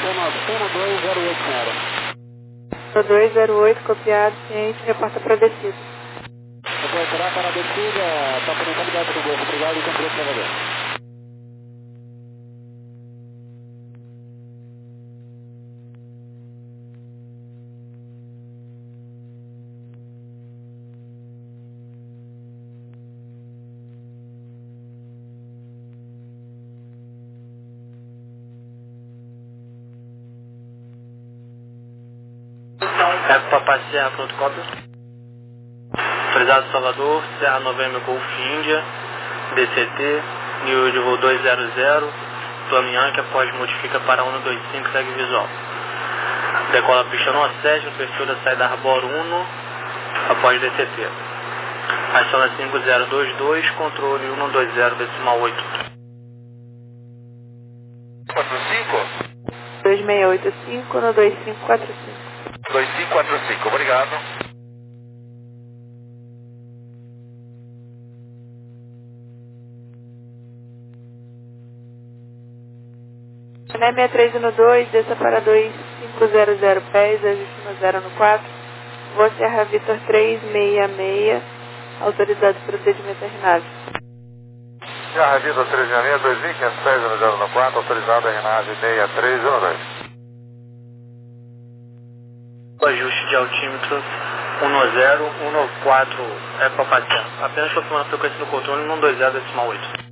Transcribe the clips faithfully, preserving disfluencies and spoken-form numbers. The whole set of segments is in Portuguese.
Cena dois zero oito, senhora. dois zero oito, copiado, ciente, reporta para descida. Depois será para a descida, está por encaminhado do Golfo. Obrigado e cumprir o navegador. É Papai Serra, pronto, cópia. Autorizado Salvador, Serra Novembro Golf Índia, D C T, nível de voo dois zero zero, plano Yankee, após modifica para um dois cinco, segue visual. Decola pista no sete, abertura saída Arbor um, após D C T. Aciona cinco zero dois dois, controle um dois zero decimal oito. quatro cinco? dois seis oito cinco no dois cinco quatro cinco. dois cinco quatro cinco, obrigado. Né seis três um dois, desça para dois cinco zero zero pés, ajuste no zero no quatro. Voo Serra Vitor três seis seis, autorizado procedimento à RNAV. Serra Vitor três seis seis, dois mil e quinhentos pés no zero no quatro, autorizado a RNAV seis três um dois. Ajuste de altímetro um zero um quatro é Papai Serra. Apenas confirmando a frequência do controle um dois zero decimal oito.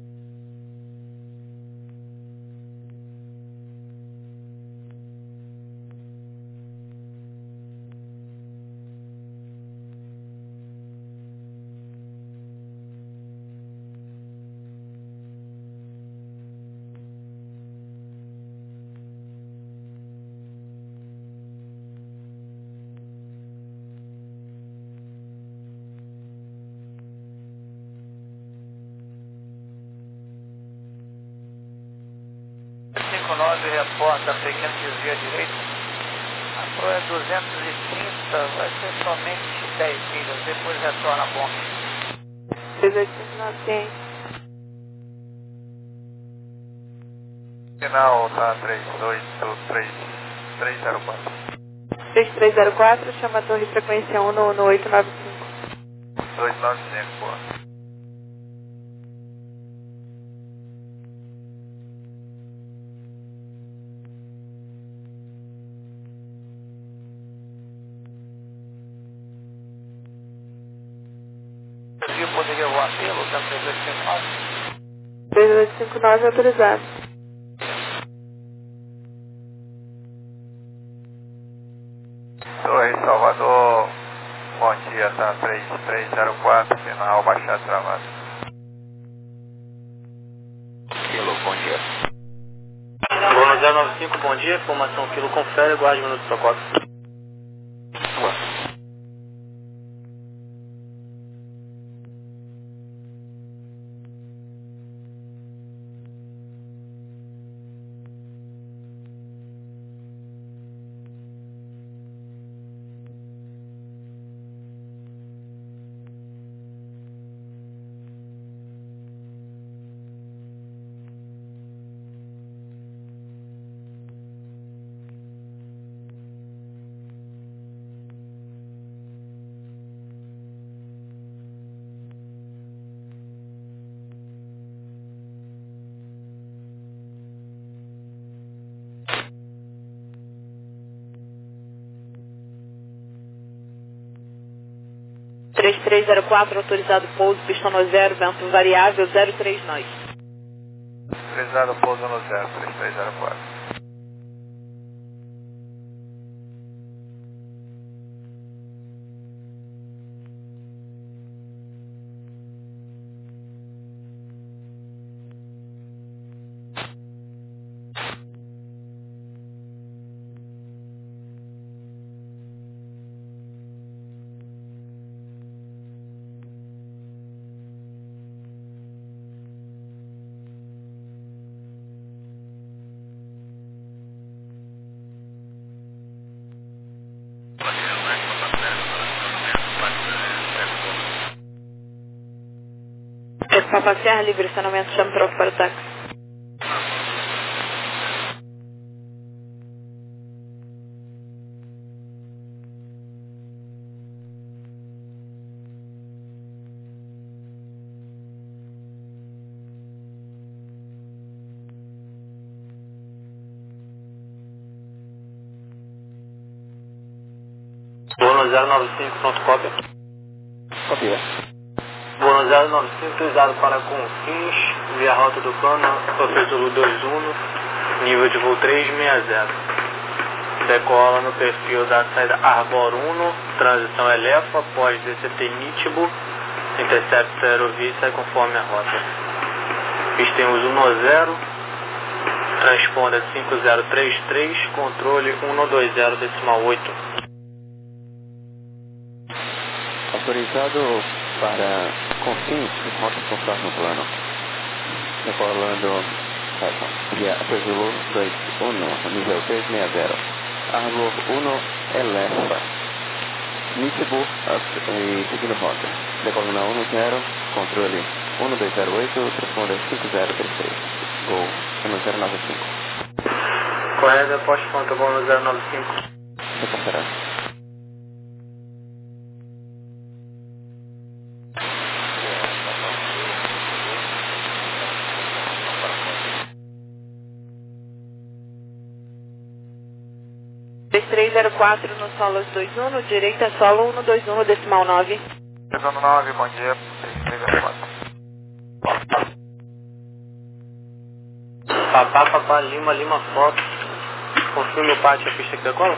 cinco nove reporta pequeno desvio à direita. A proa é duzentos e trinta, vai ser somente dez milhas, depois retorna a ponte. três oito cinco nove, ciente. Final tá três dois três três zero quatro. três três zero quatro, chama a torre frequência um no, no oito nove cinco. dois nove cinco, pô. Eu poderia voar pelo da três oito cinco nove? três oito cinco nove autorizado. Torre Salvador, bom dia, tá três três zero quatro, final baixado travado. Quilo, bom dia. Gol zero nove cinco, bom dia, formação Quilo confere, aguarde um minuto do socorro. três três zero quatro, autorizado pouso, pista no zero, vento variável, zero três nós. Autorizado pouso no zero, três três zero quatro. É Papa Serra, livre estacionamento, chama troca para o táxi. Bono zero nove cinco, pronto, cópia. Copia. Bono zero nove cinco, utilizado para confins, via rota do plano, professor dois um, nível de voo três seis zero. Decola no perfil da saída Arbor um, transição Elefa, pós D C T Nitibo, intercepta aerovia e sai conforme a rota. Pista em uso um zero, transponder cinco zero três três, controle um dois zero decimal oito. Autorizado para confins, rota conforme o plano. Decolando via Zulu dois um, nível três seis zero. Arbor um Elefa. Nitibo e seguindo rota. Decolando a um zero, controle um dois zero oito, transponder cinco zero três três. Gol um zero nove cinco. Correto, poste ponta Bono zero nove cinco. Reportará. três três zero quatro no solo dois um, no direita solo um dois um decimal nove. dois um nove, bom dia. três três zero quatro. Papá, papá, Lima, Lima, Fox. Confirme o pátio, a pista que decola?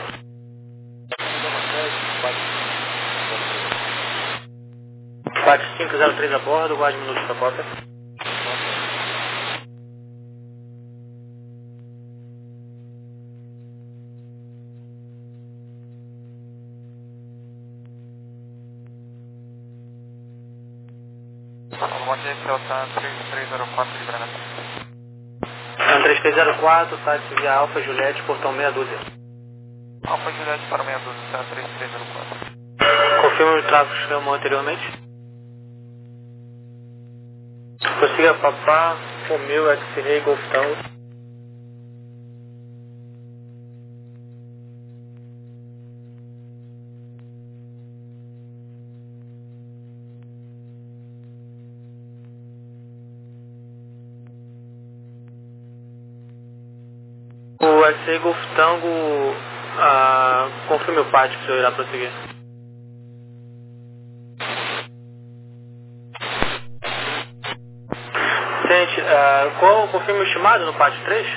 Pátio cinco zero três a bordo, guarde minutos para cópia. Bom dia, Celtan três três zero quatro de Brana. três três zero quatro, táxi via Alfa Juliette, portão meia dúzia. Alfa Juliette para meia dúzia, Celtan três três zero quatro. Confirma o tráfego que chamou anteriormente. Prossiga Papá, Romeu, X-Ray, Golf Tango. O X-Ray Golf Tango, ah, confirme o pátio que o senhor irá prosseguir. Gente, ah, qual confirme o estimado no pátio três?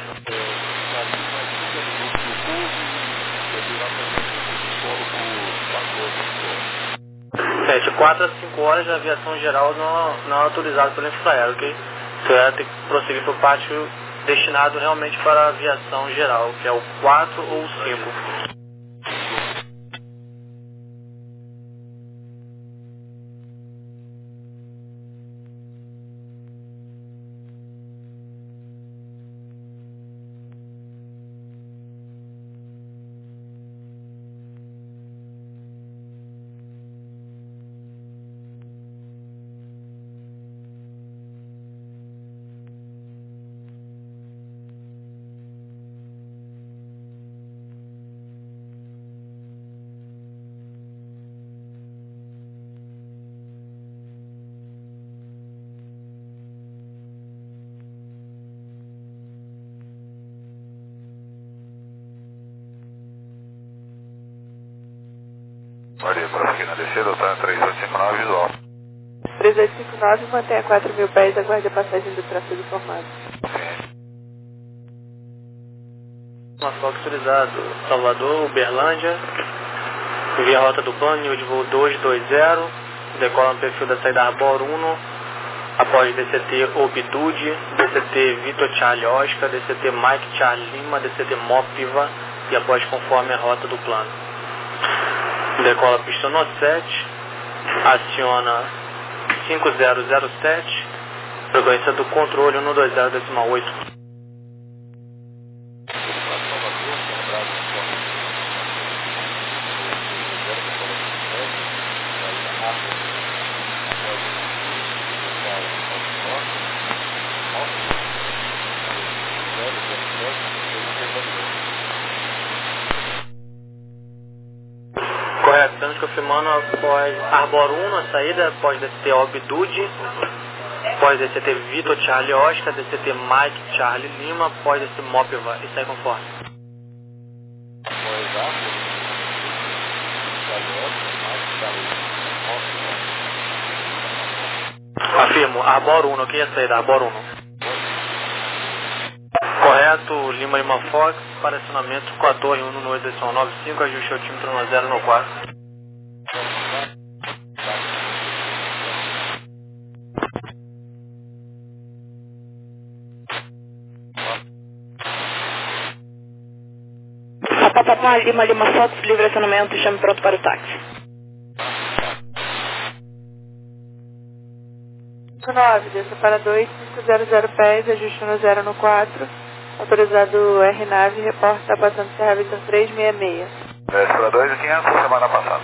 Gente, quatro a cinco horas de aviação geral não, não é autorizado pelo infraero, ok? O senhor vai ter que prosseguir para o pátio destinado realmente para a aviação geral, que é o quatro ou o cinco. Maria, prosseguir na descida, tá três oito cinco nove, visual. três oito cinco nove, mantenha quatro mil pés, aguarde a passagem do tráfego informado. Sim. Uma foto autorizado, Salvador, Uberlândia, via rota do plano, nível de voo dois dois zero, decola no perfil da saída Arbor um, após D C T Obitude, D C T Vitor Charlie Oscar, D C T Mike Charlie Lima, D C T Mopiva e após conforme a rota do plano. Decola pista no sete, aciona cinco zero zero sete, frequência do controle um dois zero decimal oito. Correto, estamos confirmando após Arbor um na saída, após D C T Obitude, após D C T Vitor Charlie Oscar, D C T Mike Charlie Lima, após D C T Mopiva e sai conforme. Pois é, Confirmo, Arbor um, aqui é a saída, Arbor um. Correto, Lima Lima Fox, para acionamento com a torre um no oito decimal nove cinco, ajuste altímetro no zero no quatro. Papapá, Lima Lima Fox, livre acionamento, chame pronto para o táxi. nove, desça para dois cinco zero zero pés, ajuste no zero no quatro, autorizado R nave, reporta, está passando Serra Vitor três seis seis. dez para dois e quinhentos, semana passada.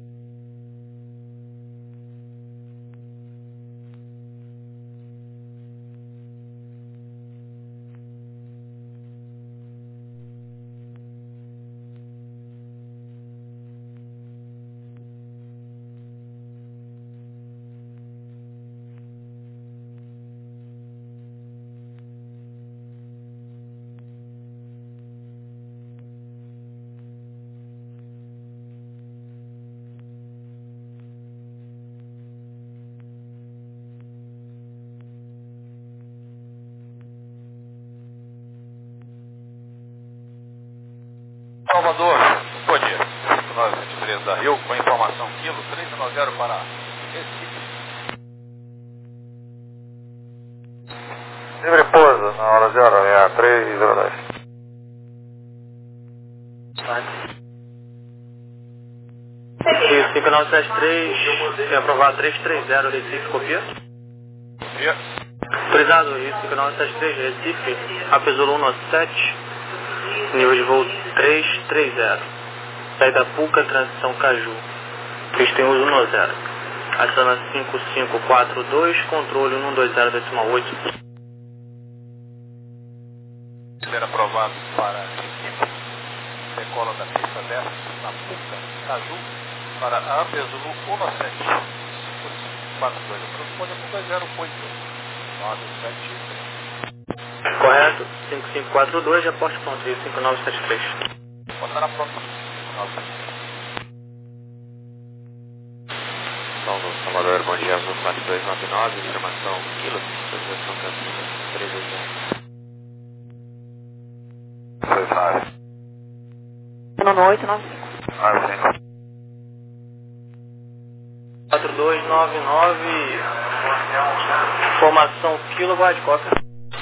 Salvador, bom dia. nove sete três da Rio, com informação quilo três nove zero para Recife. Livre pouso, na hora zero, é a três zero dois. Isso, cinco nove sete três, é aprovado três três zero, Recife, copia. Copia. Autorizado, isso, cinco nove sete três, Recife, Apesolo um sete, nível de voo três três zero. Saída Puca, transição Caju. Pista em uso um zero. Aciona cinco cinco quatro dois, controle um dois zero decimal oito. Ser aprovado para Recife. Decola da pista dez na Puca, Caju, para a Apesolo um sete. quatro dois, transpone um dois zero oito nove sete três. Correto, cinco cinco quatro dois, já posto pronto, isso, cinco nove sete três. Botará pronto. cinco nove sete três. Salvador, Salvador, bom dia, Azul quatro dois nove nove, informação quilo, autorização Campinas, três dois zero. seis nove. No oito nove cinco. nove cinco. quatro dois nove nove, formação quilo, vai de cópia.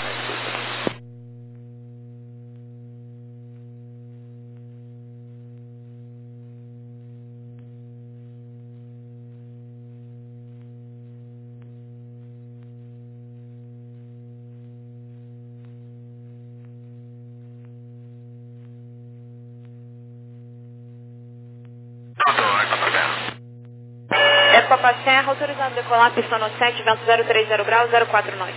É Papa Serra, autorizado a decolar, pista no sete, vento zero três zero graus, zero quatro nove.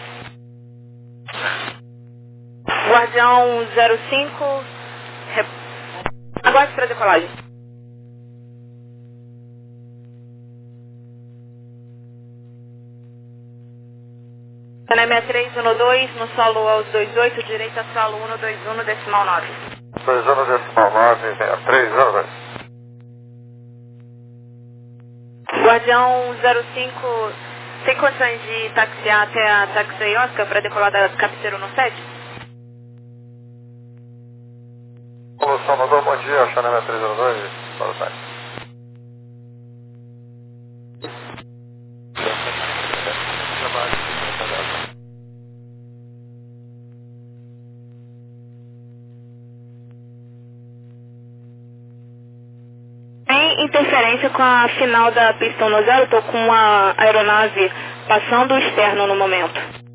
Guardião zero cinco, rep... aguarde para decolagem. Cané sessenta e três um dois, no solo aos vinte e oito, direita solo um dois um, decimal nove. dois um decimal nove, três zero dois. Guardião zero cinco, tem condições de taxiar até a Taxi Oscar para decolar da cabeceira no sete? Alô, Salvador, bom dia, Xané três zero dois, para o site. Tem interferência com a final da pista um zero, estou com uma aeronave passando o externo no momento.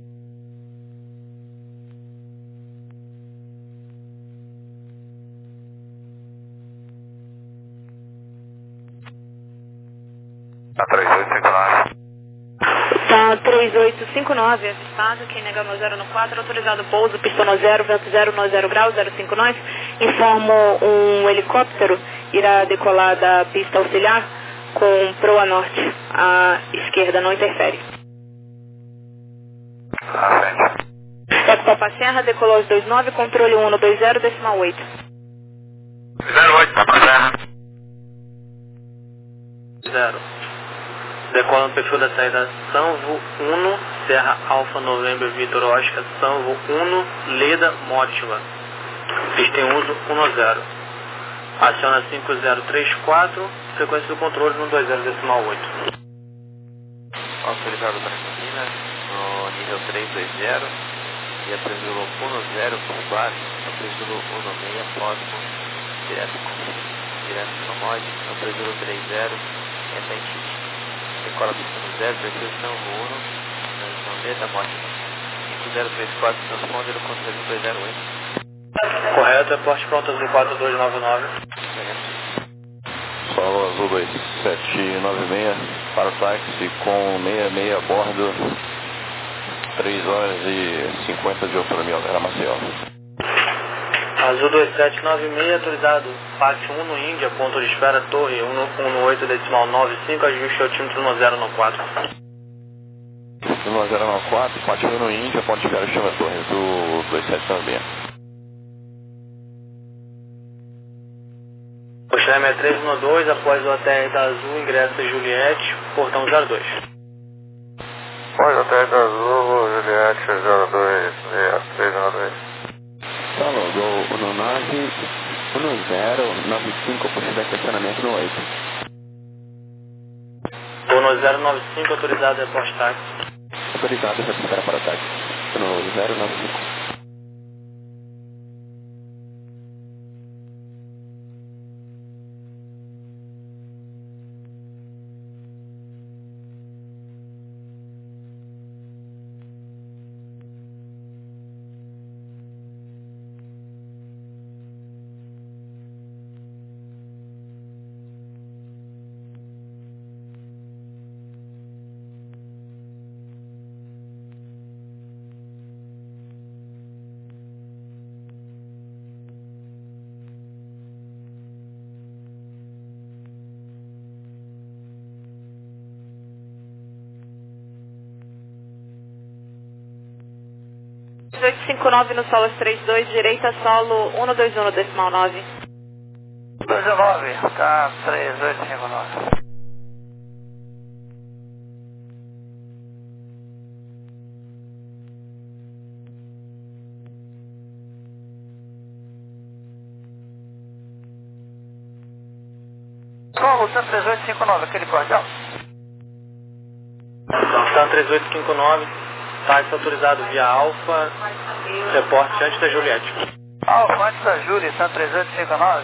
A três oito cinco nove. Tá três oito cinco nove, avistado, quem nega no zero no quatro, autorizado pouso, pista no zero, vento zero no zero grau, zero cinco nove. Informo um helicóptero irá decolar da pista auxiliar com proa norte. A esquerda não interfere. À frente. É Papa Serra, decolou aos vinte e nove, controle um dois zero, decimal oito. zero oito, Papa Serra. Zero. Decola no perfil da saída Sanvo um, Serra Alfa Novembro Vitor Oscar, Sanvo um, Leda Mótiva. Pista em uso um zero. Aciona cinco zero três quatro, frequência do controle no dois zero decimal oito. Autorizado para Campinas, no nível três dois zero, e a Presulo um zero com base, a Presulo um seis próximo, direto com, direto com mod, a Presulo três zero, essa é em X. Decola pista no zero, perfil Sanvo um, transição Leda Mótiva. cinco zero três quatro, transponde no controle no dois zero oito. Correto, é porte pronto azul quatro dois nove nove. Solo azul dois sete nove seis para o táxi com sessenta e seis a bordo, três horas e cinquenta de autonomia, era Maceió. Azul dois sete nove seis, autorizado, parte um no Índia, ponto de espera, torre um um oito decimal nove cinco, ajuste altímetro no zero no quatro. No zero no quatro, parte um no Índia, ponto de espera, chama torre do dois sete nove seis. Coxilha sessenta e três um dois, após o A T R da Azul, ingressa Juliette, portão zero dois. Após o A T R da Azul, Juliette zero dois seis três um dois. Solo, Gol um nove um zero nove cinco, possível estacionamento no oito. Gol no zero nove cinco, autorizado, reporte táxi. Autorizado, recupera para táxi. No zero nove cinco. oito cinco nove no solo três dois, direita solo um dois um decimal nove. dois nove, tá três oito cinco nove. Solo três oito cinco nove, aquele cordão? Tá três oito cinco nove, táxi autorizado via Alfa, reporte antes da Juliette. Alfa, antes da Júlia, São três oito cinco nove.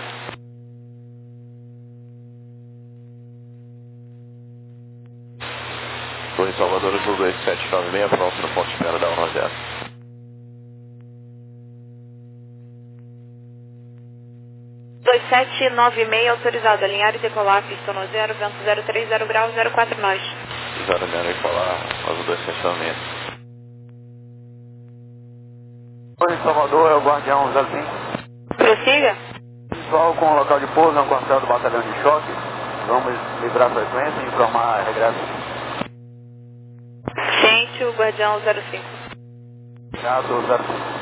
Torre Salvador azul dois sete nove seis, pronto no ponto de espera da um zero. dois sete nove seis, autorizado, alinhar e decolar, pista no zero, vento zero três zero graus, zero quatro nós. zero zero e falar, azul dois sete nove seis. Torre Salvador é o Guardião zero cinco. Prossiga. Visual com o local de pouso, é um quartel do batalhão de choque. Vamos livrar a frequência e informar a regresso. Ciente, o Guardião zero cinco. Gato zero cinco.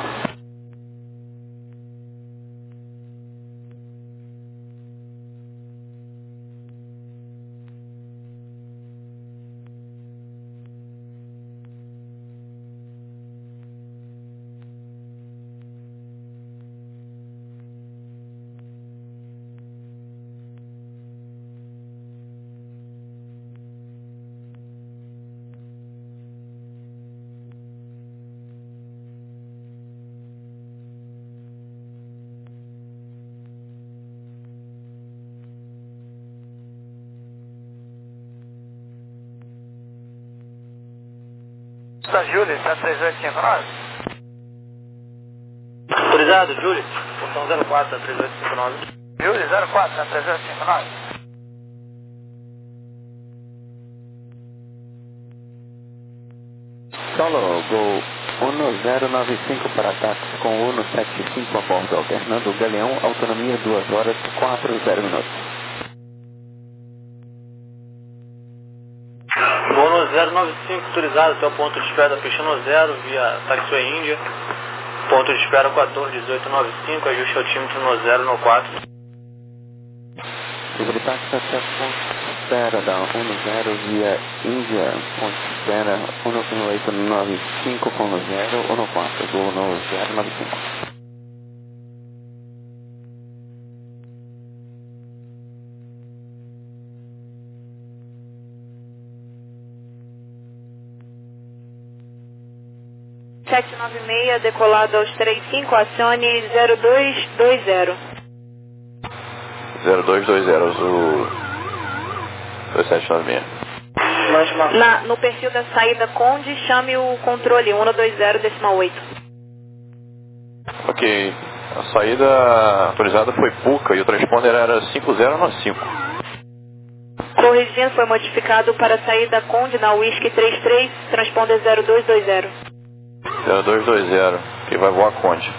Da Júlia, está três oito cinco nove? Autorizado, Júlia, portão zero quatro, três oito cinco nove. Júlia, zero quatro, está três oito cinco nove? Solo, Gol um zero nove cinco para táxi com um sete cinco a bordo, alternando Galeão, autonomia duas horas e quatro zero minutos. Gol zero nove cinco, autorizado até o ponto de espera da pista no zero, via Taxiway Índia. Ponto de espera quatorze dezoito noventa e cinco, ajuste altímetro no zero no quatro. Sobre táxi até ponto. espera da um zero via Índia, ponte espera um oito nove cinco com zero um quatro, voo no zero nove cinco. sete nove seis, decolado aos trinta e cinco, acione zero dois dois zero. zero dois dois zero, Zulu dois sete nove seis. Na, no perfil da saída Conde, chame o controle um dois zero decimal oito. Ok, a saída autorizada foi Puca e o transponder era cinco zero nove cinco. Corrigindo, foi modificado para a saída Conde na Whisky trinta e três, transponder zero dois dois zero. zero dois dois zero, que vai voar Conde.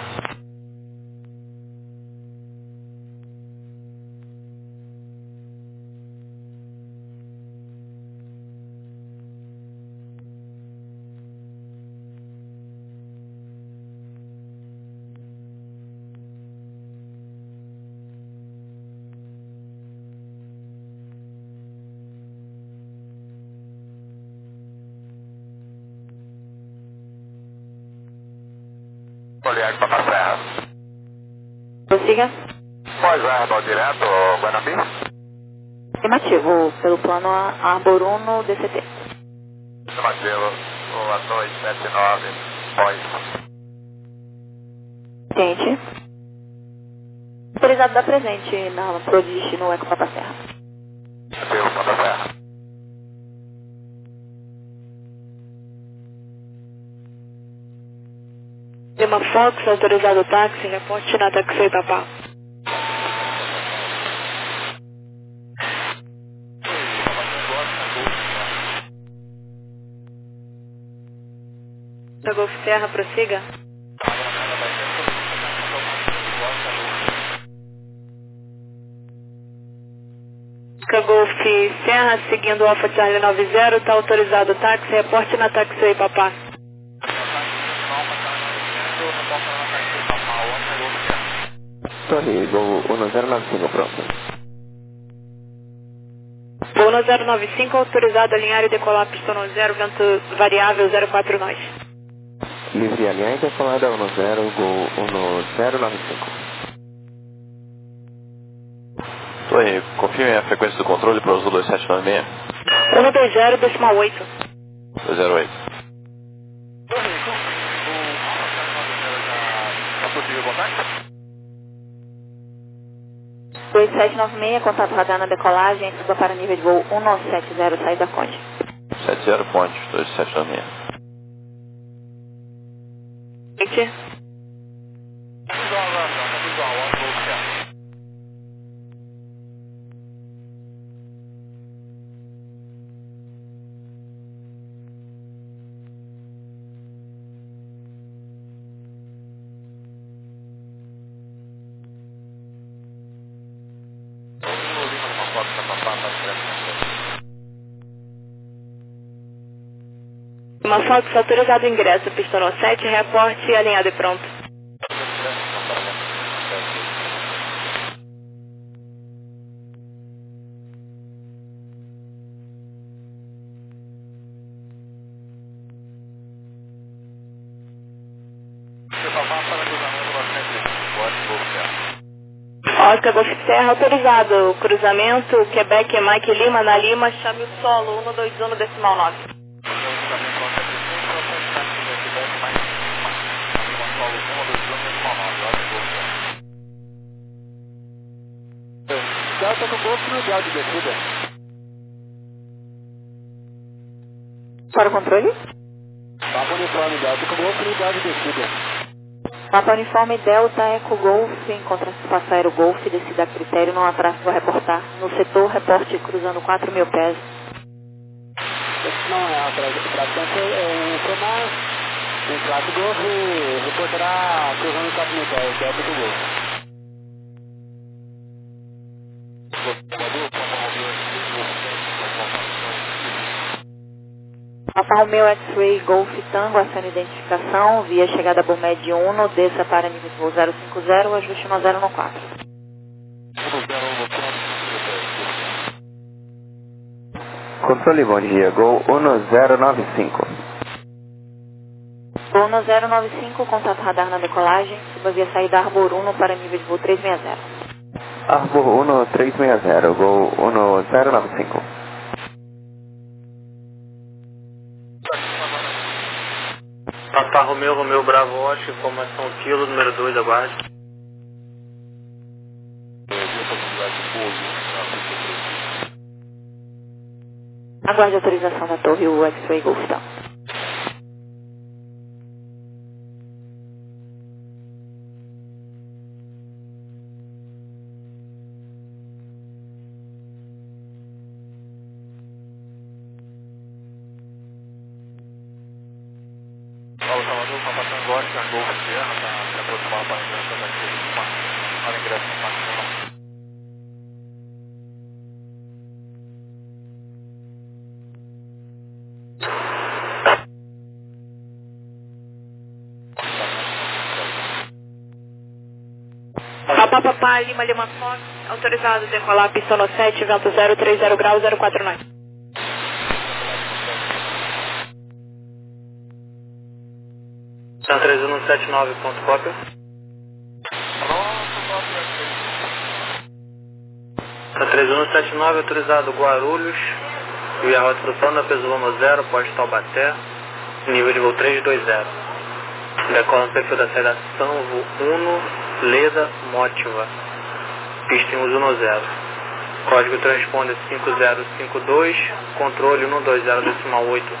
Olhar para a Serra. Prossiga. Pois é, vou direto, Guanabí. Afirmativo, pelo plano Arbor um D C T. Afirmativo, o A dois sete nove, pós. Gente. Autorizado da presente na Prodist no Eco Papa Serra. Deus, Papa Serra. Lima Fox, autorizado o táxi, reporte na Taxi Papá. Da Golf Serra, prossiga. Golf Serra, seguindo o Alpha Charlie noventa, está autorizado o táxi, reporte na Taxi Papá. Torre, voo um zero nove cinco, pronto. Voo um zero nove cinco, autorizado a alinhar e decolar pistão no zero, vento variável zero quatro nós. Livre alinhar e decolada um zero, voo um zero nove cinco. Torre, confirme a frequência do controle para o Zulu dois sete nove seis. um dois zero decimal oito. dois zero oito. dois sete nove seis, contato radar na decolagem, suba para nível de voo um sete zero, saída Conde. sete zero Conde, dois sete nove seis. Gente. Uma Fox, autorizado o ingresso, pistão no sete, reporte alinhado e pronto. Oscar Golf Serra, autorizado o cruzamento, Quebec, Mike Lima, na Lima, chame o solo um dois um decimal nove. Delta no Golfo no grau de descida. Para o controle? Mapa uniforme Delta com Golfo no grau de descida. Mapa uniforme Delta Eco Golf, encontra espaço aero Golf, descida a critério, não há tráfego a reportar. No setor, reporte cruzando quatro mil pés. Esse não é a tração, é o Comar, o Classe Golf reportará cruzando quatro mil pés, Delta do Golfo. Alfa Romeo X-Ray Golf Tango, acione identificação, via chegada Bumed um, desça para nível de voo zero cinco zero, ajuste no zero no quatro. Controle, bom dia. Gol um zero nove cinco. Gol um zero nove cinco, contato radar na decolagem. Suba via saída Arbor um para nível de voo trezentos e sessenta. Arbor um trezentos e sessenta, Gol um zero nove cinco. Papa Romeu, Romeu Bravo, Oscar, informação quilo, número dois, aguarde. Aguarde a autorização da torre, o X-Ray Golf Town. Paulo Salvador, Papa Tango, Oscar, Golf Sierra, para se aproximar para a ingresso daqui, para ingresso no Parque Nacional. Papa Papá, Lima Lima Fox, autorizado a decolar, pista no sete, vento zero três zero grau, zero quatro nove. São três um sete nove, ponto cópia. São três um sete nove, autorizado Guarulhos, e a rota do plano, peso Loma zero, posto Taubaté, nível de voo trezentos e vinte. Decola no perfil da saída São um, Leda, Mótiva, pista em uso um zero. Código transponder cinco zero cinco dois, controle um dois zero decimal oito.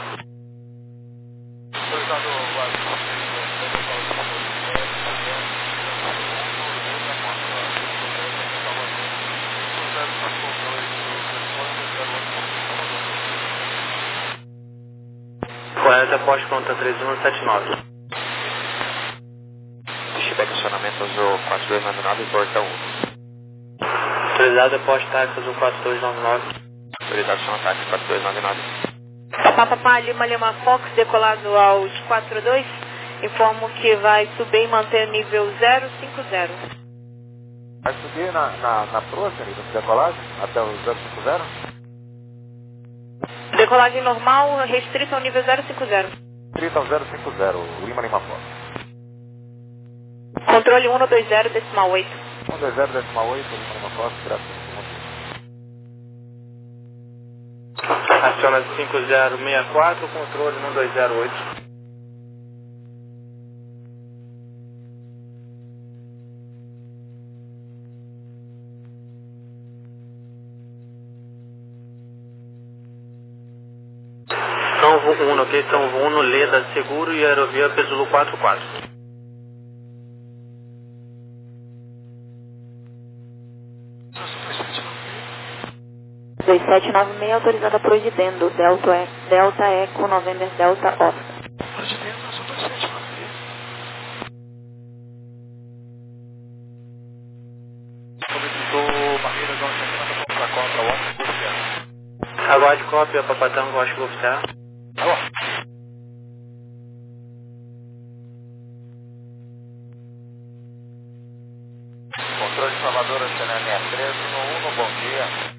Correta, posto pronta três um sete nove. Feedback acionamento azul quatro dois nove nove, porta um. Autorizado, posto táxi azul quatro dois nove nove. Autorizado acionar táxi quatro dois nove nove. Papá Papá, Lima Lima Fox, decolado aos quatro dois. Informo que vai subir e manter nível zero cinco zero. Vai subir na, na, na proa, querido, de decolagem, até o zero cinco zero? Decolagem normal, restrita ao nível zero cinco zero. Restrita ao zero cinco zero, Lima Lima Fox. Controle um dois zero decimal oito. um dois zero decimal oito, Lima Lima Fox, graças. Aciona cinco zero seis quatro, controle um dois zero oito. São um, ok? São um, Leda, Seguro e Aerovia Pesulo quatro quatro. dois sete nove seis, autorizada Providendo, Delta, e, Delta Eco, November Delta Oscar. Solicitou barreira de onze para contra o Oscar Golf Sierra. Aguarde cópia, Papatango, Oscar Golf Sierra. Alô? Controle de Salvador, Oceana sessenta e três, um um, bom dia.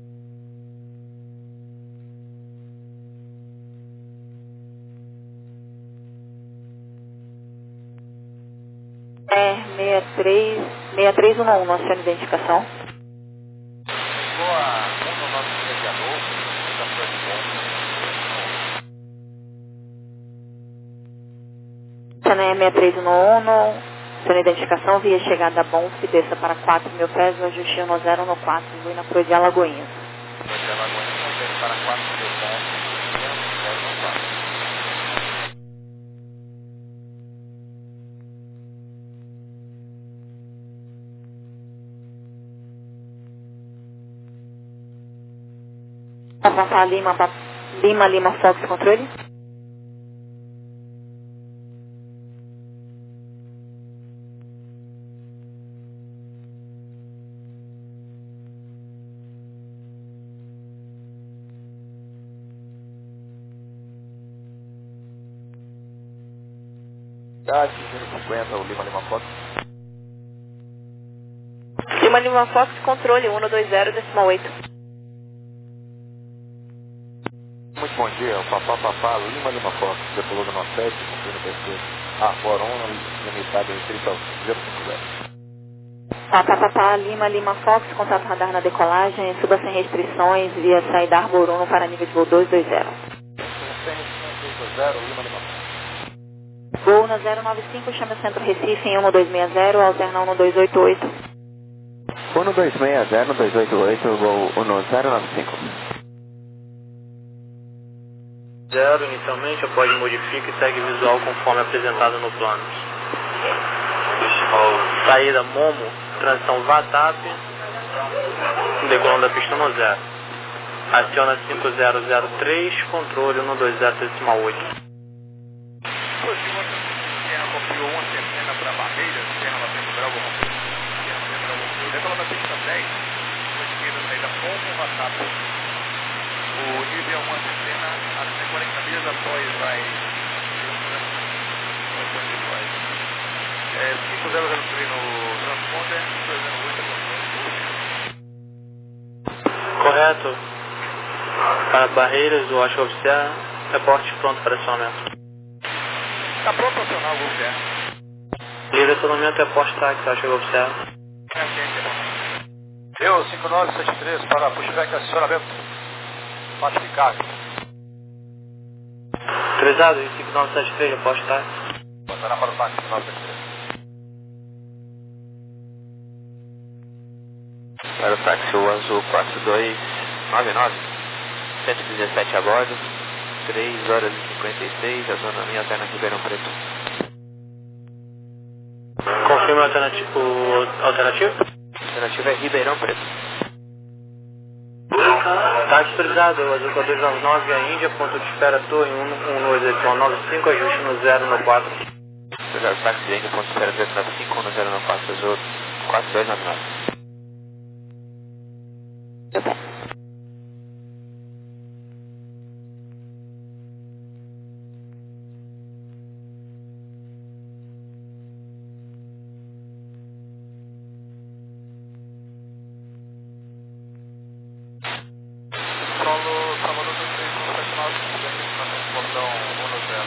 É seis três, seis três um um, nossa identificação. Chegou a um no nosso mediador, já foi bom. Cena é seis três um um, sua identificação via chegada bom, se desça para quatro mil pés, o ajuste um zero um quatro, vou na Proa de Alagoinhas. Proa de Alagoinhas, desce para quatro mil pés, um zero um quatro. Papá Lima, Papa, Lima Lima Fox, controle. cinquenta, o Lima Lima Fox. Lima Lima Fox, controle um dois zero decimal oito. bom dia. O Papá Papá Lima Lima Fox, decolou do nosso sete, cumprindo o pescoço. A Corona, limitada restrita ao zero cinco zero. Papá Papá Lima Lima Fox, contato radar na decolagem, suba sem restrições, via saída Arbor um para nível de voo dois dois zero. Sem restrições dois dois zero, Lima Lima Fox. Voo na zero nove cinco, chama o Centro Recife em um dois seis zero, alterna um dois oito oito. um dois seis zero, dois oito oito, voo um zero nove cinco. Zero, inicialmente, após modifica e segue visual conforme apresentado no plano. Saída Momo, transição VATAP, decolando da pista no zero. Aciona cinco zero zero três, controle um dois zero decimal oito. Terra copiou uma centena para Barreiras, Terra noventa grau, Terra noventa grau, decolando da pista dez, foi esquerda, saída Momo, VATAP. O nível é uma centena a cento e quarenta milhas após vai. É cinco zero zero três no transponder, dois zero oito Correto. Para Barreiras, o Osh Oficial, reporte pronto para acionamento. Está pronto para acionar o Golf Terra. Livre acionamento, reporte táxi, Osh Oficial. Eu, cinco nove sete três, para pushback acionamento. Pacificável. Autorizado, cinco nove sete três, reporte táxi. Botará para o táxi, cinco nove sete três. Para o táxi o azul quatro dois nove nove, cento e dezessete a bordo, três horas e cinquenta e seis, a zona minha alterna Ribeirão Preto. Confirma o alternativo. O alternativo? A alternativa é Ribeirão Preto. Táxi autorizado, o azul quatro dois nove nove, a Índia, ponto de espera, torre um dois nove cinco, ajuste no zero no quatro. Autorizado táxi Índia, ponto de espera zero nove cinco, um zero nove quatro, azul quatro dois nove nove. Solo Salvador do três um sete nove, botão um zero.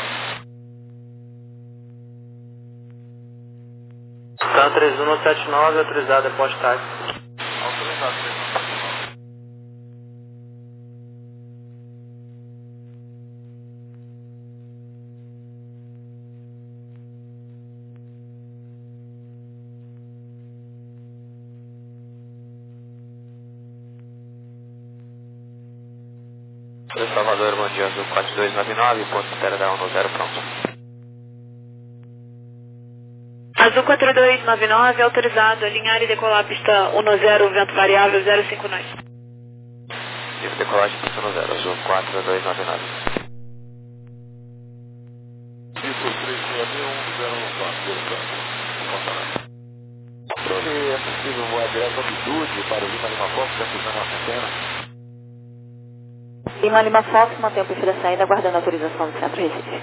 Tan três um sete nove, autorizado, reporte táxi. Autorizado três um sete nove. Salvador, bom dia, azul quatro dois nove nove, ponto de espera da um zero, pronto. Azul quatro dois nove nove, autorizado, alinhar e decolar a pista um zero, vento variável zero cinco nove. Livre decolagem pista no zero, azul quatro dois nove nove. Isso, três seis mil, um zero quatro. Se é possível voar direto ao Bidude para o Lima Lima Fox, já fizemos uma centena. Lima Lima Fox, mantém o perfil da saída, aguardando a autorização do Centro Recife.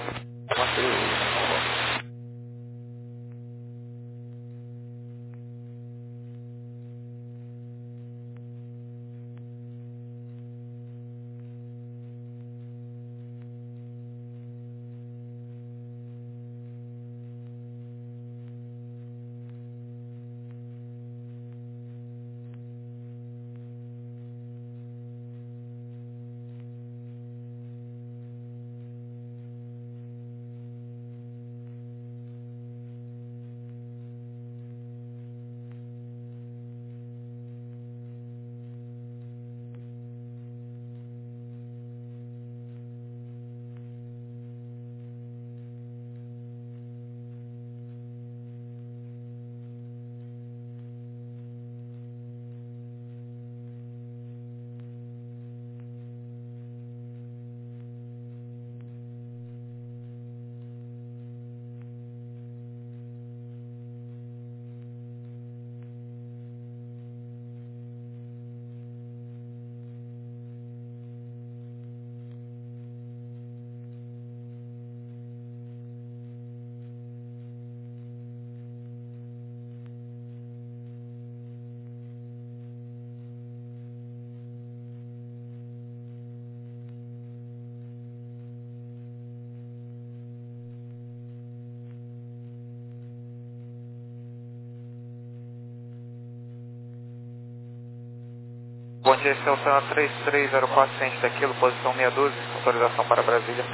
Bom dia, esse é o Cena três três zero quatro, ciente daquilo, posição meia dúzia, autorização para Brasília.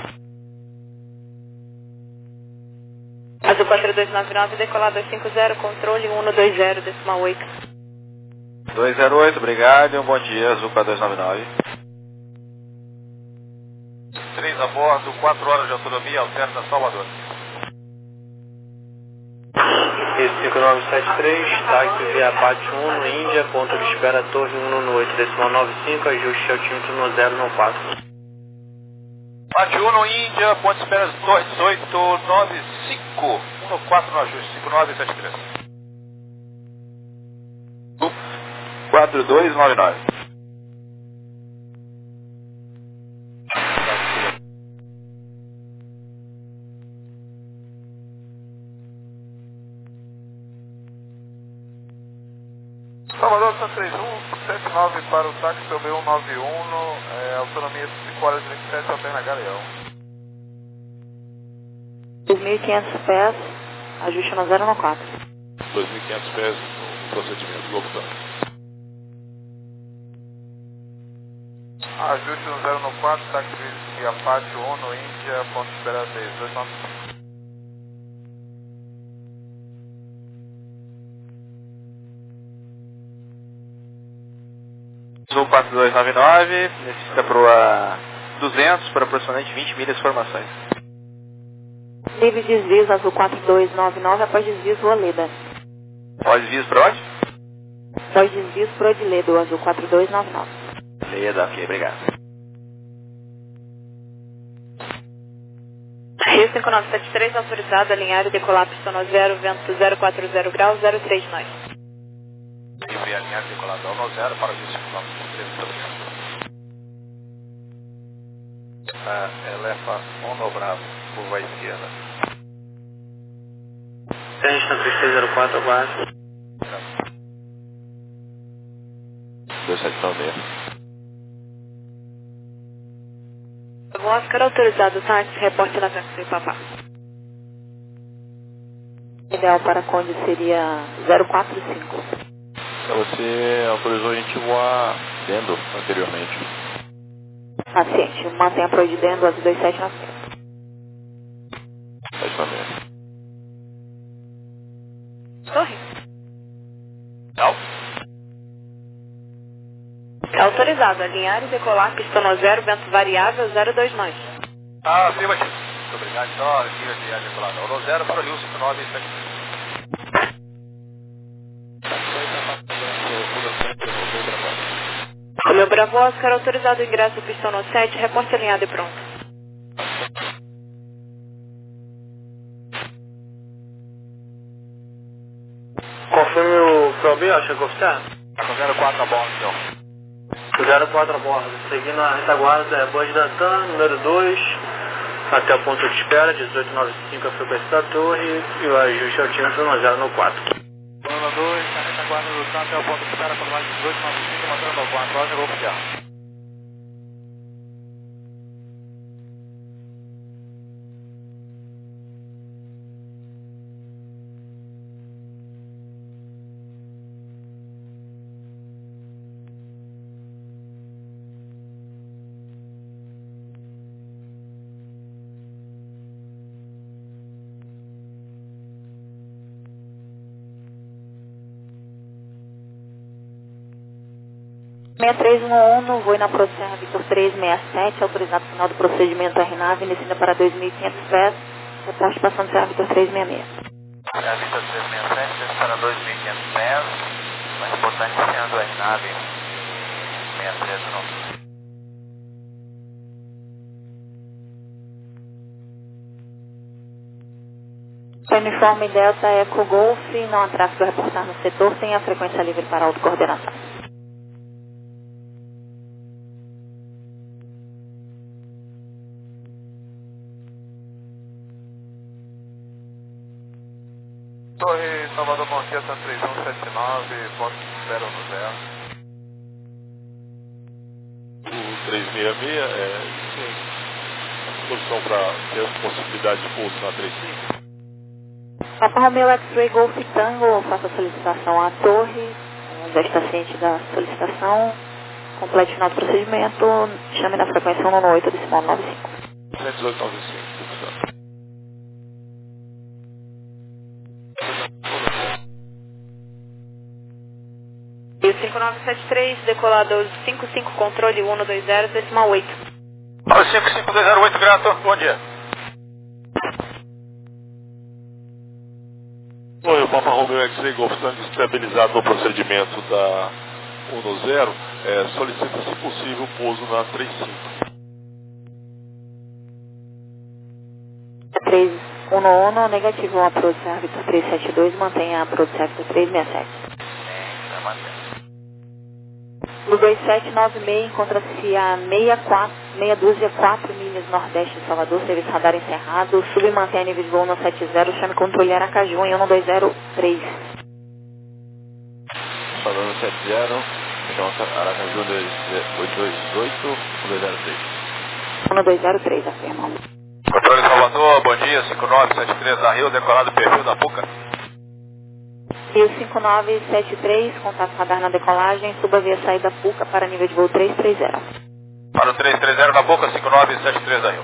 Azul quatro dois nove nove, decolar dois cinco zero, controle um um dois zero, decimal oito. dois zero oito, obrigado, bom dia, Azul quatro dois nove nove. três a bordo, quatro horas de autonomia, alterna Salvador. cinco nove sete três, táxi via Pátio um no Índia, ponto de espera Torre um no oito, decimal nove cinco, ajuste altímetro no zero no quatro. Pátio um no Índia, ponto de espera Torre dezoito nove cinco, um no quatro no ajuste, cinco nove sete três. quatro dois nove nove. Salvador São três um sete nove para o táxi B um nove um, é, autonomia cinco horas e vinte e sete, alterna Galeão. dois mil e quinhentos pés, ajuste no zero no quatro. dois mil e quinhentos pés no procedimento, locutor. Ajuste no zero no quatro, táxi via Pátio um no Índia, ponto de espera dezoito nove cinco. Azul quatro dois nove nove, necessita para o duzentos para aproximadamente vinte milhas de formações. Livre desvios Azul quatro dois nove nove, após desvios Roleda. Pode desvios para onde? Após desvios pro Odiledo, Azul quatro dois nove nove. Leda, ok, obrigado. Rio cinco nove sete três, autorizado, alinhar e decolar pistão no zero, vento zero quatro zero graus, zero três nós. Livre alinhado decolador no zero para o cinco nove três, muito obrigado. Elefa um no Bravo, curva esquerda. Tente na três três zero quatro, aguarde. dois sete nove seis. Oscar autorizado, táxi, reporte na taxi, papá. Ideal para Conde seria zero quatro cinco. Você autorizou a gente voar dentro anteriormente. Paciente, mantenha proidendo as dois sete nove seis. sete nove seis. Torre. Não. Autorizado, alinhar e decolar pistão no zero, vento variável, zero dois nós. Ah, afirmativo. Muito obrigado, então, aqui a viagem decolador no zero para o Rio cinco nove sete três. Meu Bravo Oscar, autorizado o ingresso pistão no sete, reporte alinhado e pronto. Confirme o Probi, ó, chegou certo? zero quatro a bordo, então. zero quatro a bordo, seguindo a retaguarda é Bois da Tan, número dois, até o ponto de espera, dezoito nove cinco a frequência da torre e o ajuste altímetro no zero no quatro. Número dois, a retaguarda do Tan até o ponto de espera por mais dezoito nove cinco, mandando no quatro, roger oficial. seis três um um, no voo na Proserra Vitor três seis sete, autorizado final do procedimento R NAV, descida para dois mil e quinhentos pés, reporte passando Serra Vitor três seis seis. É a Vitor três seis sete, descida para dois mil e quinhentos pés, mais importante sendo o R NAV seis três um um. Uniforme Delta Eco Golf, não há tráfego a reportar no setor, tem a frequência livre para autocoordenação. Torre Salvador Monteiro, três um sete nove, ponto de espera no zero. O trezentos e sessenta e seis é sim, posição para ter possibilidade de pouso na trinta e cinco. Papa Romeo X-Ray Golf Tango, faça a solicitação à torre, já está ciente da solicitação, complete final do procedimento, chame na frequência um nove oito, decimal nove cinco. cento e dezoito nove cinco. E o cinco nove sete três, decolador cinco cinco, controle um dois zero, decimal oito. cinco cinco dois zero oito, grato. Bom dia. Oi, o Papa Romeo X-Ray Golf Tango estabilizado no procedimento da um no zero, é, solicita, se possível, pouso na trinta e cinco. três um um, negativo, approach Vitor três sete dois, mantenha a approach Vitor três seis sete. No dois sete nove seis, encontra-se a seis dúzia quatro milhas nordeste de Salvador, serviço radar encerrado, submantém a nível de voo no sete zero, chame controle Aracaju em um dois zero três. Salvador sete zero, chama Aracaju oito dois oito, um dois zero três. um dois zero três, afirma. Controle Salvador, bom dia, cinco nove sete três da Rio, decolado perfil da Puca. E o cinco nove sete três, contato radar na decolagem, suba via saída Puca para nível de voo três três zero. Para o três três zero da Puca, cinco nove sete três da Rio.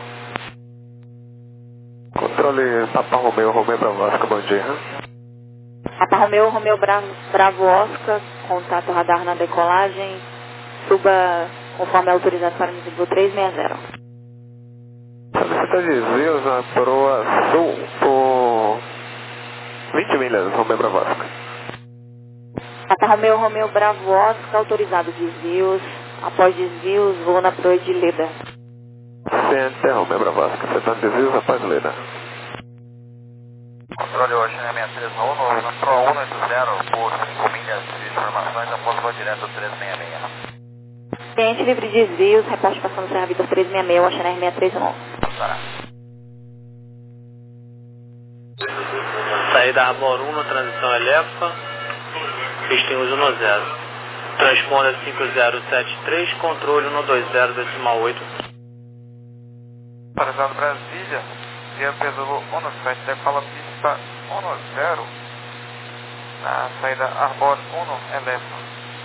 Controle Papa Romeo, Romeo Bravo Oscar, bom dia. Papa Romeo, Romeo Bravo, Bravo Oscar, contato radar na decolagem, suba conforme autorizado para nível de voo três seis zero. Solicita desvios na proa sul por vinte milhas, Romeo Bravo Oscar. Papa Romeo, Romeo Bravo Oscar, autorizado desvios. Após desvios, vou na proa de Leda. Center, Romeo Bravo Oscar, acertando desvios após Leda. Controle Ocean seis três um, na proa um oito zero por cinco milhas de informações após voo direto três seis seis. Cliente livre de desvios, reporte passando Serra Vitor três seis seis, Ocean seis três um. Saída Arbor um, na transição Elefa, pista uso um zero. Transponder cinco zero sete três, controle um dois zero, decimal oito. Parizado Brasília, via Pesolo um sete, decola pista um zero, na saída Arbor um, Elefa.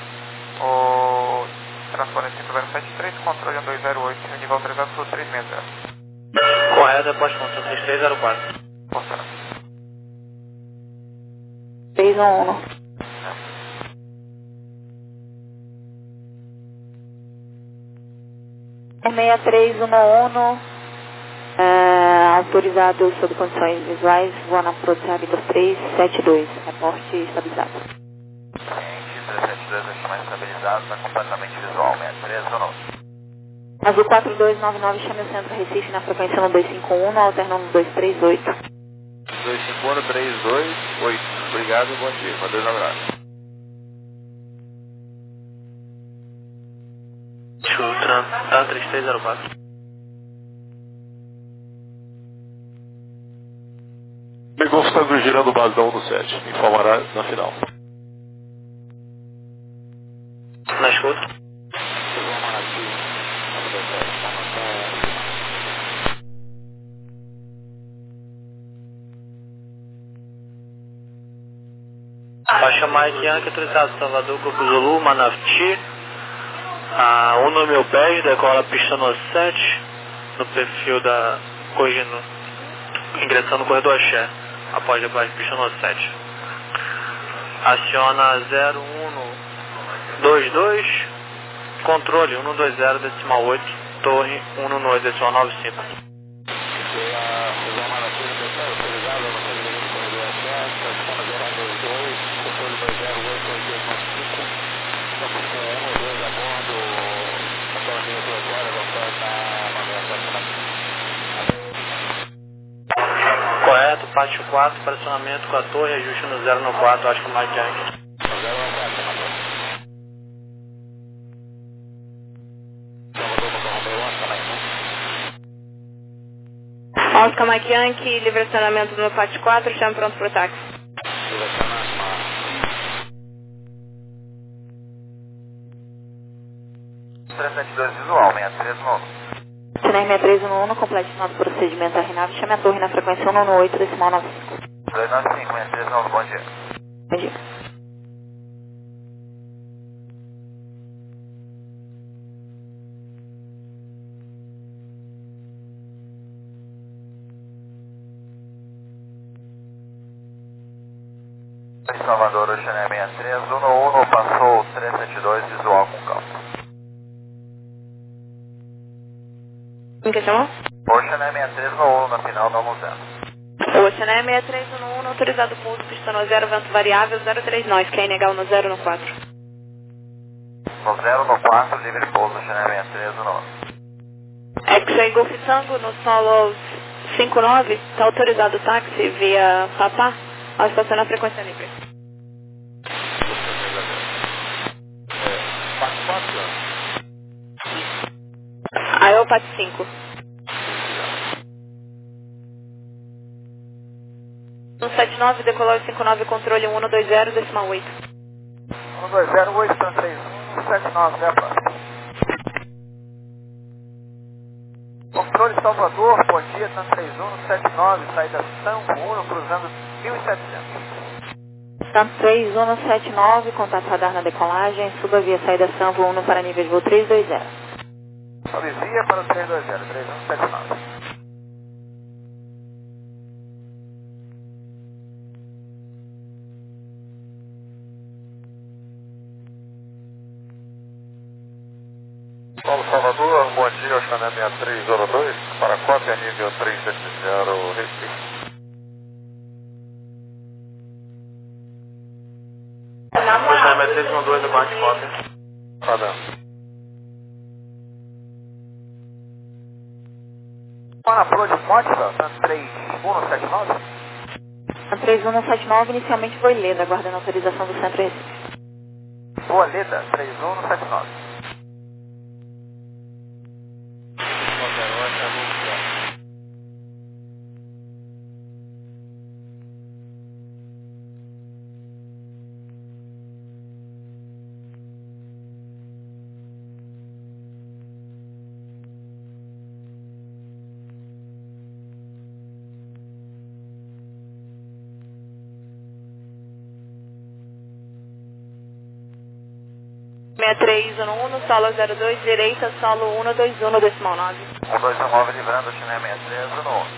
O Transponder cinco zero sete três, controle um dois zero oito, nível autorizado por três seis zero. Correto, após ponto três três zero quatro. Conserva. três um um. seis três um um, é, autorizado sob condições visuais, voa na produção Vitor três sete dois, reporte estabilizado. três sete dois, acima estabilizado, está completamente visual, seis três um um. Azul quatro dois nove nove, chame o centro Recife na frequência um dois cinco um, alternando dois três oito. dois cinco um, três dois oito. Obrigado e bom dia. Valeu, um abraço. Chutran, tá, três três zero quatro. Pegou o Tango girando base da um no sete. Informará na final. Na escuta. Faixa Mike Yankee, autorizado Salvador, Grupo Zulu, Manafti. A um no meu pé, decola a pista no sete, no perfil da corrigindo, ingressando no corredor Axé, após decolar a pista no sete. Aciona zero um dois dois, controle um dois zero, decimal oito, torre um um oito, decimal nove cinco. Correto, pátio quatro, pressionamento com a torre, ajuste no zero no quatro, acho que é mais Yankee. Oscar Mike Yankee, livre acionamento no pátio quatro, chame pronto para o táxi. três sete dois visual, seis três um um. Sinais seis três um um, complete final do procedimento da RNAV, chame a torre na frequência um nove oito, decimal nove cinco. dois nove cinco, seis três nove, bom dia. Bom dia. Salvador, Oceané sessenta e três, um um, passou trezentos e setenta e dois, visual com calma. Quem que chamou? Oceané sessenta e três, um um, na final, não zero. Oceané sessenta e três, um um, autorizado pouso, pista no zero, vento variável, zero três nós, quer negar no zero no quatro. No zero no quatro, livre pouso, Oceané sessenta e três, um um. X-Ray Golf Tango, no solo cinco nove, está autorizado o táxi via Papá, ao estacionar a frequência livre. Pato quatro? Aí eu Pat cinco. um sete nove, decolou cinco nove, controle um um dois zero, decimal oito. um dois zero, oito três um, sete nove, né, próximo? Controle Salvador, bom dia, T A M três um, sete nove, saída São Bruno, cruzando mil e setecentos. T A M três um sete nove, contato radar na decolagem, suba via saída São Bruno para nível de voo três dois zero. Sobe via para o três dois zero, três um sete nove. Paulo Salvador, bom dia, Oceané sessenta e três zero dois, para cópia nível trezentos e setenta, Recife. Oceané sessenta e três um dois, aguarde cópia. Padrão. Para approach Motiva, T A M três um sete nove. T A M três um sete nove inicialmente foi leda, aguardando autorização do Centro Recife. Boa Leda, três um sete nove. sessenta e três um um, solo zero dois, direita, solo um dois um, decimal nove. um dois nove, livrando, Oceané sessenta e três, um um.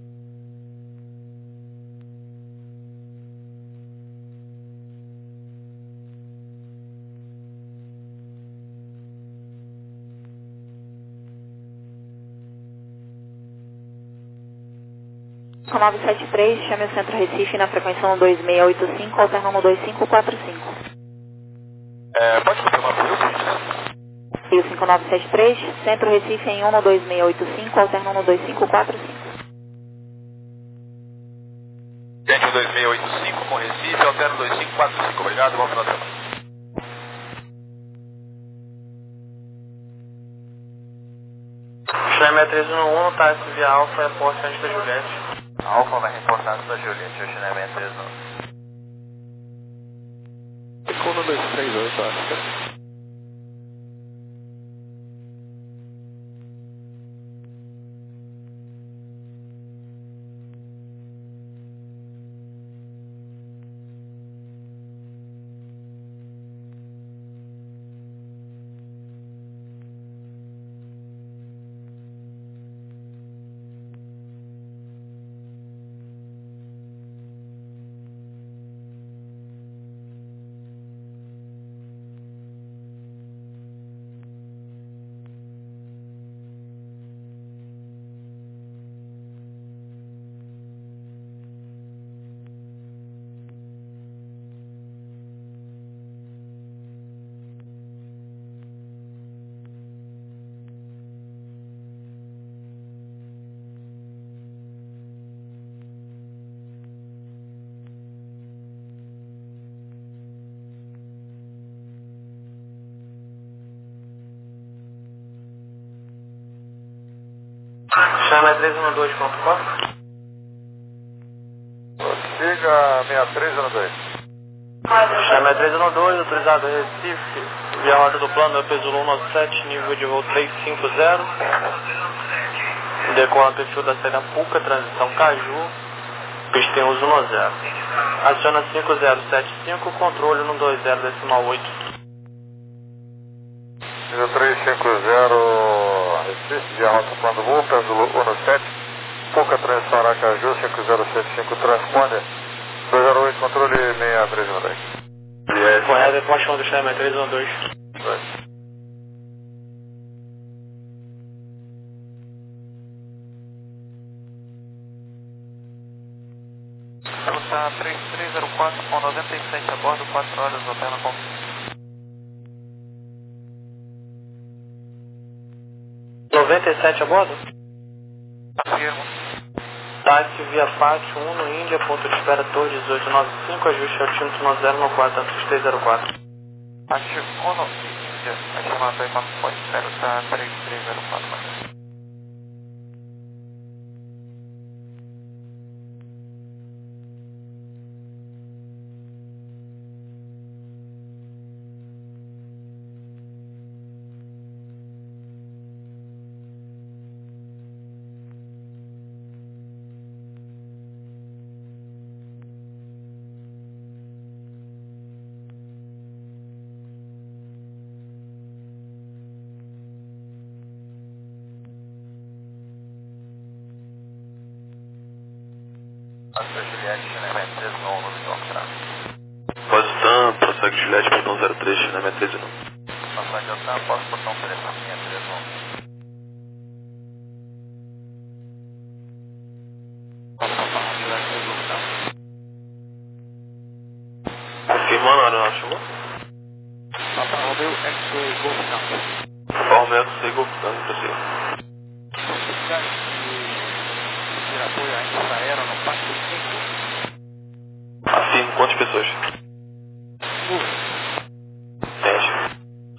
cinco nove sete três, chame o Centro Recife na frequência um dois seis oito cinco, alterna um dois cinco quatro cinco. É, pode confirmar por gentileza? Rio cinco nove sete três, Centro Recife em um dois seis oito cinco, alterna um dois cinco quatro cinco. Gente, um dois seis oito cinco com Recife, altera dois cinco quatro cinco. Obrigado, bom final de semana. Oceané sessenta e três um um, táxi via Alfa, aporte antes da Juliette. Alfa vai reportar para Juliette, Oceané sessenta e três, um um. Ficou no dois três oito, acho. Oceané três um dois ponto com. Siga sessenta e três zero dois. Oceané três um dois, autorizado Recife, via rota do plano, peso um nove sete, nível de voo trezentos e cinquenta. Decola perfil da saída Puca, transição Caju, pista em uso um zero. Aciona cinco zero sete cinco, controle um dois zero, decimal oito. Nível trezentos e cinquenta, Recife, via rota do plano do voo, peso um nove sete, Puca, transição Aracaju, cinco zero sete cinco, transponder, dois zero oito, controle seis três um dois. Correto, depois do chama três um dois. Celta três três zero quatro com noventa e sete a bordo, quatro horas, hotel na Confins. noventa e sete a bordo? Afirmo. Táxi via FAT um no Índia, ponto de espera Torre dezoito noventa e cinco, ajuste altímetro zero um quatro três três zero quatro. Acho um no Índia, a chamada é quando pode Celta três três zero quatro. Postam, prossegue Juliette, portão zero três, China três um. Passagem Otam, posso portão três três um. Confirmando a hora, não chamou? Nota Romeu X-Ray Golf Tango. Forma X-Ray Golf Tango, prossiga. Oficiais de de apoio à infraero no Pacto cinco. Afirmo, quantas pessoas? Uh. dez.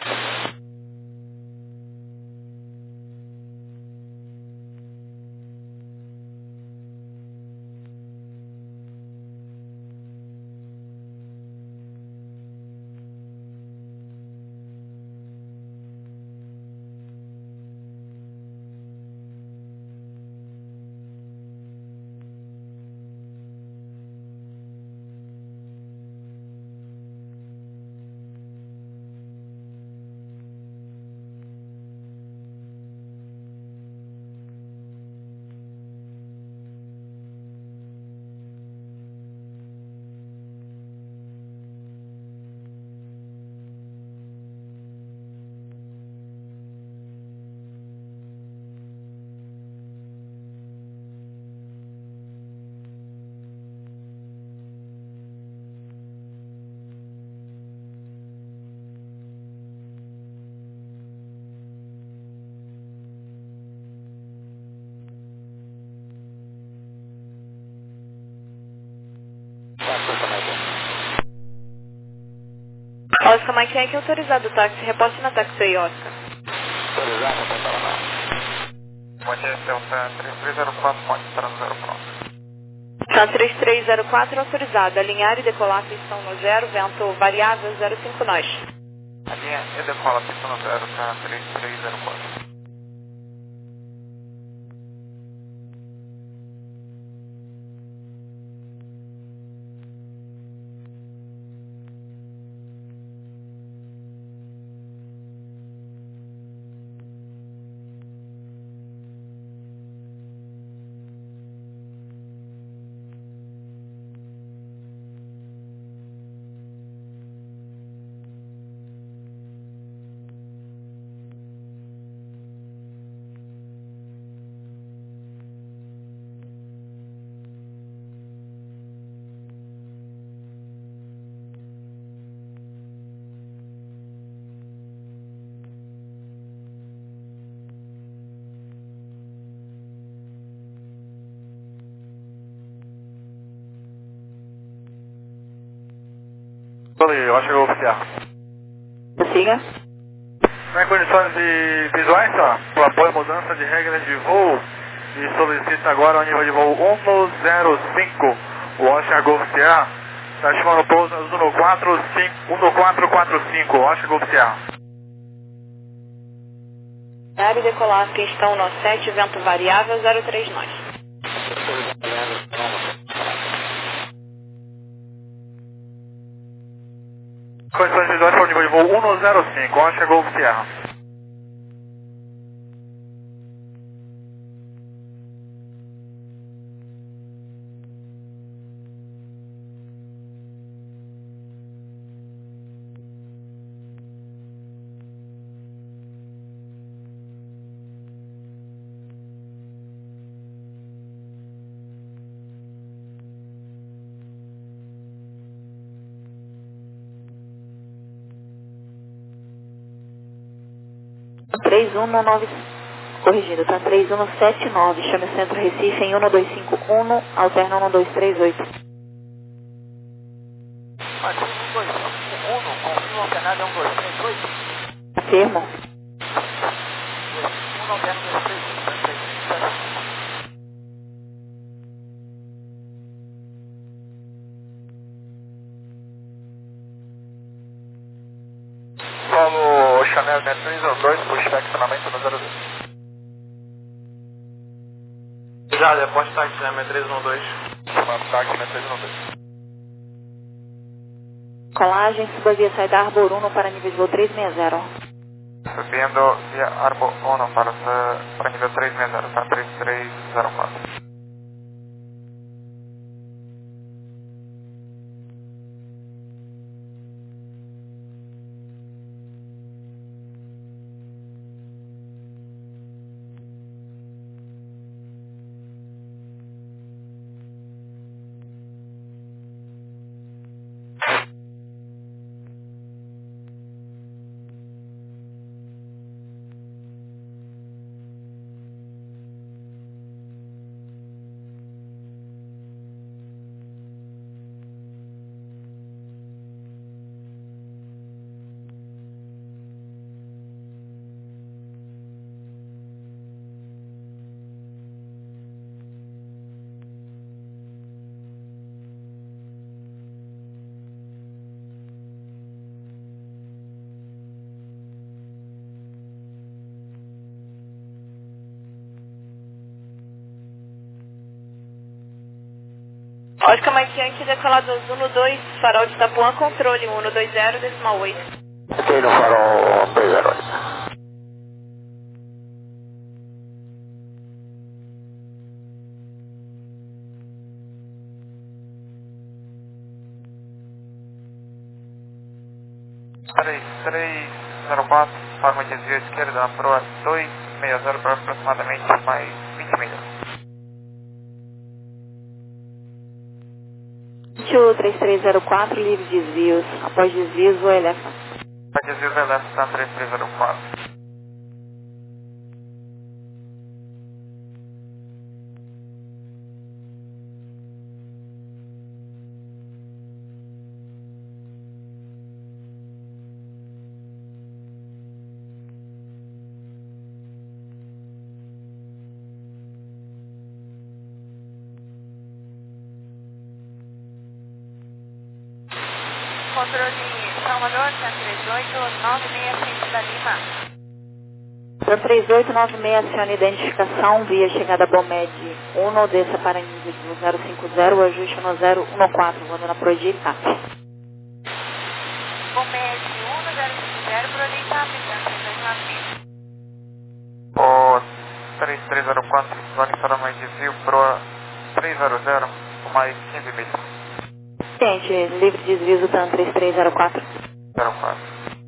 Oscar Mike Yankee autorizado o táxi, reposte na taxi Oscar. Autorizado, não para lá. Monte Celta três três zero quatro, Monte Tranzero pronto. Tá três três zero quatro autorizado, alinhar e decolar pistão no zero, vento variável zero cinco nós. Alinha e decola pistão no zero, tá três três zero quatro. Eu acho que eu vou oficial. Siga. Em condições de visuais, ó, propõe mudança de regras de voo e solicita agora o nível de voo um zero cinco. O Oscar Golf Sierra está estimando pouso azul no quatro quatro quatro cinco. Oscar Golf Sierra. Alinhar e decolar pistão no sete, vento variável zero três nós. Condições visuais para o nível de voo um zero cinco, Oscar Golf Sierra. três um nove, corrigido, tá três um sete nove, chame o Centro Recife em um dois cinco um, alterna um dois três oito. Mas um dois cinco um, confirma alternado é um dois três oito? Afirmo. um alterna um dois três oito. Solo Chanel seis três um dois, push back finalmente no zero dois. Já, depois táxi seis três um dois. Chamando táxi seis três um dois. Colagem, suba via saída Arbor um para nível de voo três seis zero. Subindo via Arbor um para, para nível três seis zero, tá três três zero quatro. Oscar Mike Yankee, decolados um dois, farol de Itapuã, controle um dois zero, decimal oito. Ok, no farol dois zero oito. três três zero quatro, forma de desvio esquerda na proa dois seis zero para aproximadamente mais vinte milhas. três três zero quatro, livre desvios. Após desvios, vou elefa. Após desvios, elefa, está três três zero quatro. Controle Salvador, cento e trinta e oito, nove seis seis da Lima. cento e trinta e oito, nove seis, acione identificação via chegada Bomed um, desça para nível de zero cinco zero, ajuste no zero um quatro, voando na Proa de Itap. Bomed um, zero cinco zero, Proa de Itap, O três três zero quatro, vale para mais desvio, proa três zero zero, com mais quinze milhas. Gente, livre desvio do TAM três três zero quatro. zero quatro.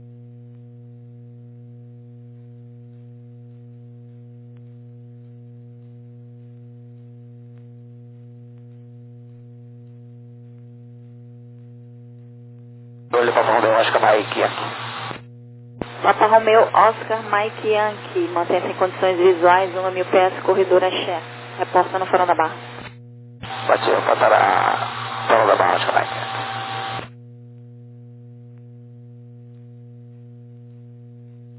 Olha para Romeu, Oscar Mike Yankee. Papa Romeu, Oscar Mike Yankee. Mantém-se em condições visuais, um mil pés, corredor Axé. Reposta no Farol da Barra. Bateu, passará Farol da Barra, Oscar Mike.